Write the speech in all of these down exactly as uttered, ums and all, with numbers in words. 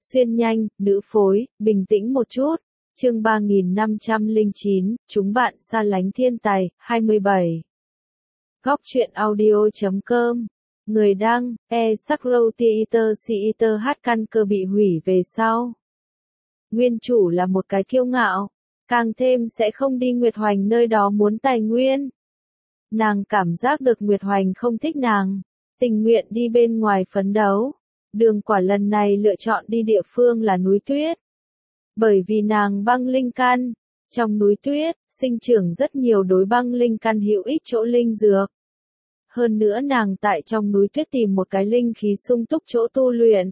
Xuyên nhanh, nữ phối, bình tĩnh một chút. Chương ba nghìn năm trăm lẻ chín, chúng bạn xa lánh thiên tài, hai mươi bảy. Góc truyện audio chấm com. Người đăng, e Sakro Theater Theater hát căn cơ bị hủy về sau. Nguyên chủ là một cái kiêu ngạo, càng thêm sẽ không đi Nguyệt Hoành nơi đó muốn tài nguyên. Nàng cảm giác được Nguyệt Hoành không thích nàng, tình nguyện đi bên ngoài phấn đấu. Đường Quả lần này lựa chọn đi địa phương là núi tuyết. Bởi vì nàng băng linh căn, trong núi tuyết, sinh trưởng rất nhiều đối băng linh căn hữu ích chỗ linh dược. Hơn nữa nàng tại trong núi tuyết tìm một cái linh khí sung túc chỗ tu luyện.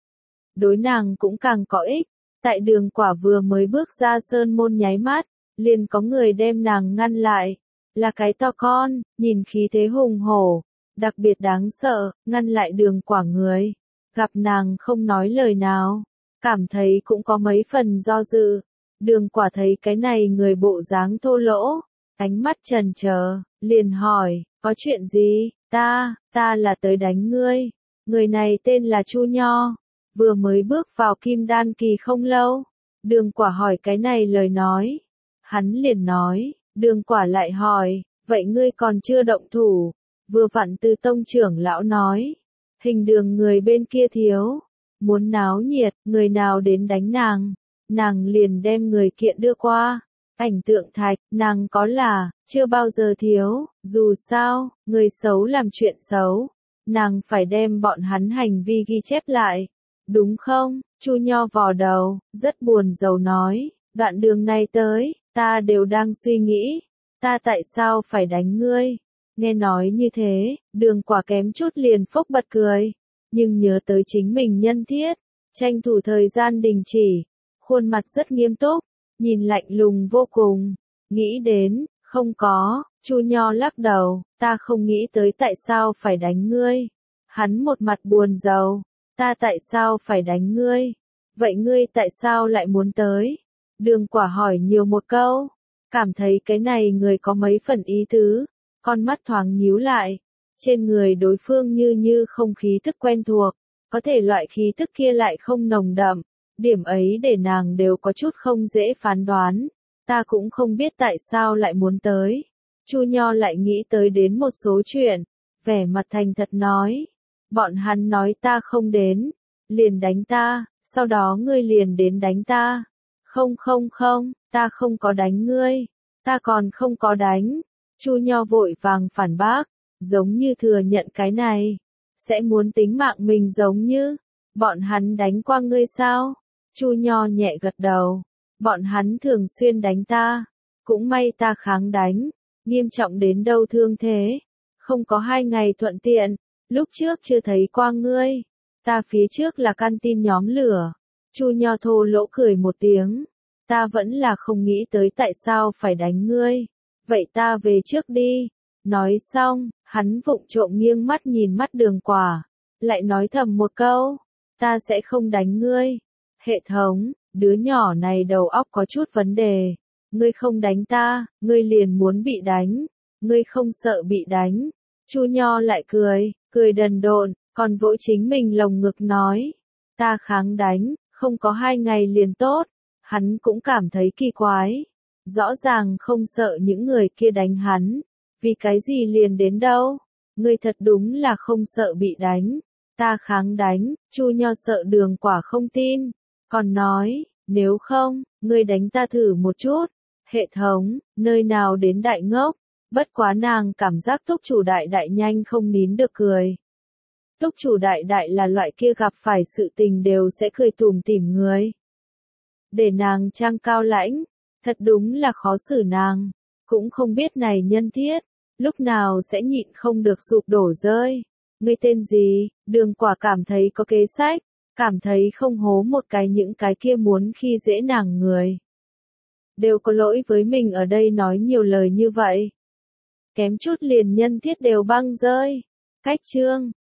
Đối nàng cũng càng có ích, tại Đường Quả vừa mới bước ra sơn môn nháy mắt, liền có người đem nàng ngăn lại. Là cái to con, nhìn khí thế hùng hổ, đặc biệt đáng sợ, ngăn lại Đường Quả người. Gặp nàng không nói lời nào, cảm thấy cũng có mấy phần do dự. Đường Quả thấy cái này người bộ dáng thô lỗ, ánh mắt chần chờ, liền hỏi, có chuyện gì? Ta, ta là tới đánh ngươi. Người này tên là Chu Nho, vừa mới bước vào kim đan kỳ không lâu. Đường Quả hỏi cái này lời nói. Hắn liền nói, Đường Quả lại hỏi, vậy ngươi còn chưa động thủ? Vừa vặn Từ tông trưởng lão nói, Hình Đường người bên kia thiếu, muốn náo nhiệt, người nào đến đánh nàng, nàng liền đem người kiện đưa qua. Ảnh tượng thạch, nàng có là, chưa bao giờ thiếu, dù sao, người xấu làm chuyện xấu, nàng phải đem bọn hắn hành vi ghi chép lại, đúng không? Chu Nho vò đầu, rất buồn rầu nói, đoạn đường này tới, ta đều đang suy nghĩ, ta tại sao phải đánh ngươi? Nghe nói như thế, Đường Quả kém chút liền phốc bật cười, nhưng nhớ tới chính mình nhân thiết, tranh thủ thời gian đình chỉ, khuôn mặt rất nghiêm túc, nhìn lạnh lùng vô cùng, nghĩ đến, không có, Chu Nho lắc đầu, ta không nghĩ tới tại sao phải đánh ngươi. Hắn một mặt buồn rầu, ta tại sao phải đánh ngươi? Vậy ngươi tại sao lại muốn tới? Đường Quả hỏi nhiều một câu, cảm thấy cái này người có mấy phần ý tứ, con mắt thoáng nhíu lại, trên người đối phương như như không khí tức quen thuộc, có thể loại khí tức kia lại không nồng đậm. Điểm ấy để nàng đều có chút không dễ phán đoán, ta cũng không biết tại sao lại muốn tới. Chu Nho lại nghĩ tới đến một số chuyện, vẻ mặt thành thật nói, bọn hắn nói ta không đến, liền đánh ta, sau đó ngươi liền đến đánh ta. Không không không, ta không có đánh ngươi, ta còn không có đánh. Chu Nho vội vàng phản bác, giống như thừa nhận cái này, sẽ muốn tính mạng mình giống như, bọn hắn đánh qua ngươi sao? Chu Nho nhẹ gật đầu, bọn hắn thường xuyên đánh ta, cũng may ta kháng đánh, nghiêm trọng đến đâu thương thế, không có hai ngày thuận tiện, lúc trước chưa thấy qua ngươi, ta phía trước là căn tin nhóm lửa. Chu Nho thô lỗ cười một tiếng, ta vẫn là không nghĩ tới tại sao phải đánh ngươi, vậy ta về trước đi. Nói xong, hắn vụng trộm nghiêng mắt nhìn mắt Đường Quả, lại nói thầm một câu, ta sẽ không đánh ngươi. Hệ thống, đứa nhỏ này đầu óc có chút vấn đề, ngươi không đánh ta, ngươi liền muốn bị đánh, ngươi không sợ bị đánh. Chu Nho lại cười, cười đần độn, còn vỗ chính mình lồng ngực nói, ta kháng đánh, không có hai ngày liền tốt. Hắn cũng cảm thấy kỳ quái, rõ ràng không sợ những người kia đánh hắn, vì cái gì liền đến đâu, ngươi thật đúng là không sợ bị đánh. Ta kháng đánh, Chu Nho sợ Đường Quả không tin, còn nói, nếu không, ngươi đánh ta thử một chút. Hệ thống, nơi nào đến đại ngốc, bất quá nàng cảm giác Túc Chủ Đại Đại nhanh không nín được cười. Túc Chủ Đại Đại là loại kia gặp phải sự tình đều sẽ cười tủm tỉm người. Để nàng trang cao lãnh, thật đúng là khó xử nàng, cũng không biết này nhân thiết, lúc nào sẽ nhịn không được sụp đổ rơi. Ngươi tên gì? Đường Quả cảm thấy có kế sách, cảm thấy không hố một cái những cái kia muốn khi dễ nàng người. Đều có lỗi với mình ở đây nói nhiều lời như vậy. Kém chút liền nhân thiết đều băng rơi. Cách chương